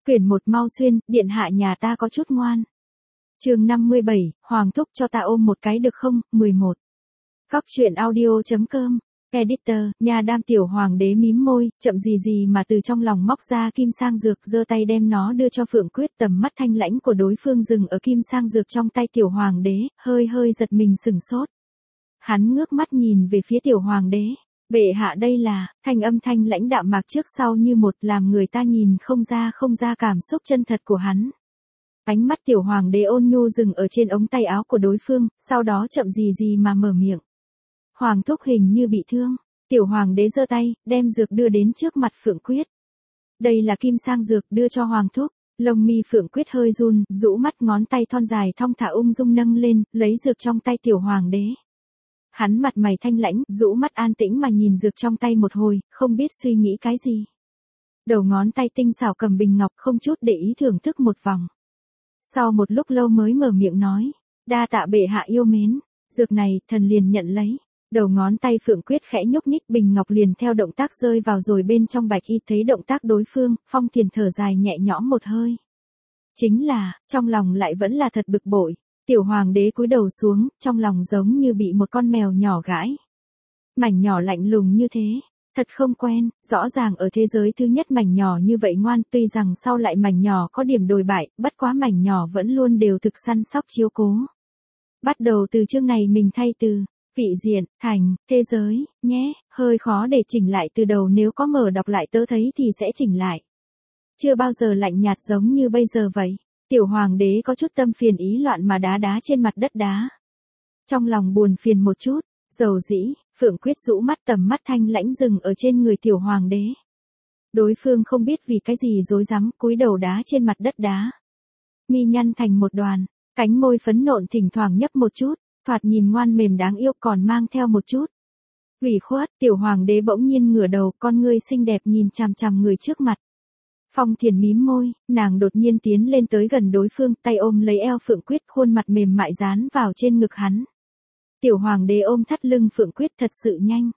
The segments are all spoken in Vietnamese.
Quyển 1 mau xuyên, điện hạ nhà ta có chút ngoan. Chương 57, Hoàng thúc cho ta ôm một cái được không? 11. Góc truyện audio.com. Editor, nhà đam tiểu hoàng đế mím môi, chậm gì gì mà từ trong lòng móc ra kim sang dược, giơ tay đem nó đưa cho Phượng Quyết. Tầm mắt thanh lãnh của đối phương dừng ở kim sang dược trong tay tiểu hoàng đế, hơi giật mình sừng sốt. Hắn ngước mắt nhìn về phía tiểu hoàng đế. Bệ hạ đây là, thanh âm thanh lãnh đạm mạc trước sau như một, làm người ta nhìn không ra cảm xúc chân thật của hắn. Ánh mắt tiểu hoàng đế ôn nhu dừng ở trên ống tay áo của đối phương, sau đó chậm gì gì mà mở miệng. Hoàng thúc hình như bị thương. Tiểu hoàng đế giơ tay, đem dược đưa đến trước mặt Phượng Quyết. Đây là kim sang dược, đưa cho hoàng thúc. Lông mi Phượng Quyết hơi run, rũ mắt, ngón tay thon dài thong thả ung dung nâng lên, lấy dược trong tay tiểu hoàng đế. Hắn mặt mày thanh lãnh, rũ mắt an tĩnh mà nhìn dược trong tay một hồi, không biết suy nghĩ cái gì. Đầu ngón tay tinh xảo cầm bình ngọc, không chút để ý thưởng thức một vòng. Sau một lúc lâu mới mở miệng nói, đa tạ bệ hạ yêu mến, dược này, thần liền nhận lấy. Đầu ngón tay Phượng Quyết khẽ nhúc nhích, bình ngọc liền theo động tác rơi vào rồi bên trong bạch y. Thấy động tác đối phương, Phong Thiền thở dài nhẹ nhõm một hơi. Chính là, trong lòng lại vẫn là thật bực bội. Tiểu hoàng đế cúi đầu xuống, trong lòng giống như bị một con mèo nhỏ gãi. Mảnh nhỏ lạnh lùng như thế, thật không quen, rõ ràng ở thế giới thứ nhất mảnh nhỏ như vậy ngoan, tuy rằng sau lại mảnh nhỏ có điểm đồi bại, bất quá mảnh nhỏ vẫn luôn đều thực săn sóc chiếu cố. Bắt đầu từ chương này mình thay từ vị diện, thành, thế giới, nhé, hơi khó để chỉnh lại từ đầu, nếu có mở đọc lại tớ thấy thì sẽ chỉnh lại. Chưa bao giờ lạnh nhạt giống như bây giờ vậy. Tiểu hoàng đế có chút tâm phiền ý loạn mà đá trên mặt đất đá. Trong lòng buồn phiền một chút, dầu dĩ, Phượng Quyết rũ mắt, tầm mắt thanh lãnh dừng ở trên người tiểu hoàng đế. Đối phương không biết vì cái gì rối rắm, cúi đầu đá trên mặt đất đá. Mi nhăn thành một đoàn, cánh môi phấn nộn thỉnh thoảng nhấp một chút, thoạt nhìn ngoan mềm đáng yêu, còn mang theo một chút ủy khuất. Tiểu hoàng đế bỗng nhiên ngửa đầu, con ngươi xinh đẹp nhìn chằm chằm người trước mặt. Phong Thiền mím môi, nàng đột nhiên tiến lên tới gần đối phương, tay ôm lấy eo Phượng Quyết, khuôn mặt mềm mại dán vào trên ngực hắn. Tiểu hoàng đế ôm thắt lưng Phượng Quyết thật sự nhanh.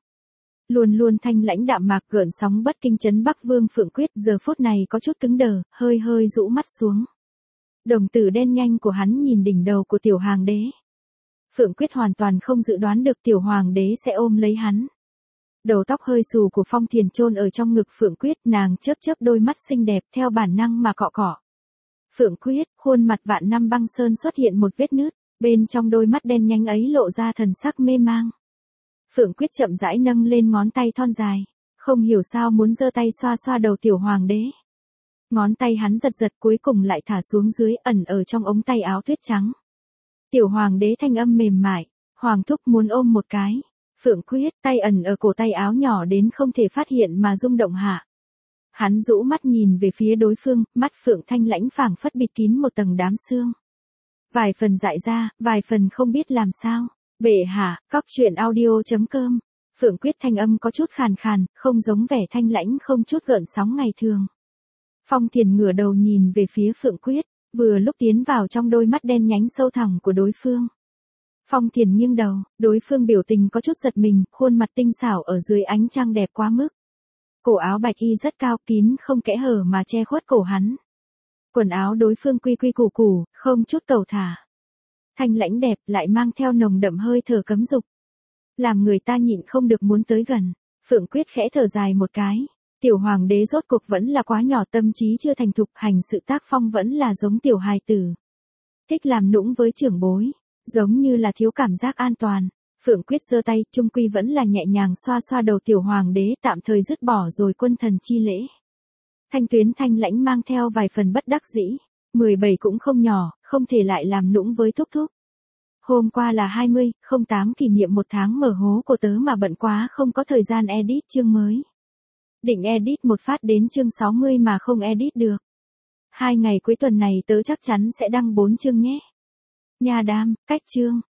Luôn thanh lãnh đạm mạc, gợn sóng bất kinh chấn Bắc Vương Phượng Quyết giờ phút này có chút cứng đờ, hơi rũ mắt xuống. Đồng tử đen nhanh của hắn nhìn đỉnh đầu của tiểu hoàng đế. Phượng Quyết hoàn toàn không dự đoán được tiểu hoàng đế sẽ ôm lấy hắn. Đầu tóc hơi xù của Phong Thiền chôn ở trong ngực Phượng Quyết, nàng chớp đôi mắt xinh đẹp theo bản năng mà cọ. Phượng Quyết, khuôn mặt vạn năm băng sơn xuất hiện một vết nứt, bên trong đôi mắt đen nhánh ấy lộ ra thần sắc mê mang. Phượng Quyết chậm rãi nâng lên ngón tay thon dài, không hiểu sao muốn giơ tay xoa đầu tiểu hoàng đế. Ngón tay hắn giật cuối cùng lại thả xuống dưới, ẩn ở trong ống tay áo tuyết trắng. Tiểu hoàng đế thanh âm mềm mại, hoàng thúc muốn ôm một cái. Phượng Quyết, tay ẩn ở cổ tay áo nhỏ đến không thể phát hiện mà rung động hạ. Hắn rũ mắt nhìn về phía đối phương, mắt Phượng thanh lãnh phảng phất bịt kín một tầng đám sương. Vài phần dại ra, vài phần không biết làm sao. Bệ hạ, góc truyện audio.com. Phượng Quyết thanh âm có chút khàn, không giống vẻ thanh lãnh không chút gợn sóng ngày thường. Phong Thiền ngửa đầu nhìn về phía Phượng Quyết, vừa lúc tiến vào trong đôi mắt đen nhánh sâu thẳm của đối phương. Phong Thiền nghiêng đầu, đối phương biểu tình có chút giật mình, khuôn mặt tinh xảo ở dưới ánh trăng đẹp quá mức. Cổ áo bạch y rất cao, kín không kẽ hở mà che khuất cổ hắn. Quần áo đối phương quy củ, không chút cầu thả. Thanh lãnh đẹp, lại mang theo nồng đậm hơi thở cấm dục. Làm người ta nhịn không được muốn tới gần. Phượng Quyết khẽ thở dài một cái. Tiểu hoàng đế rốt cuộc vẫn là quá nhỏ, tâm trí chưa thành thục, hành sự tác phong vẫn là giống tiểu hài tử. Thích làm nũng với trưởng bối. Giống như là thiếu cảm giác an toàn. Phượng Quyết giơ tay, trung quy vẫn là nhẹ nhàng xoa đầu tiểu hoàng đế, tạm thời dứt bỏ rồi quân thần chi lễ. Thanh tuyến thanh lãnh mang theo vài phần bất đắc dĩ. 17 cũng không nhỏ, không thể lại làm nũng với thúc. Hôm qua là 20/08 kỷ niệm 1 tháng mở hố của tớ mà bận quá không có thời gian edit chương mới. Định edit một phát đến chương 60 mà không edit được. 2 ngày cuối tuần này tớ chắc chắn sẽ đăng 4 chương nhé. Nhà đam, cách chương.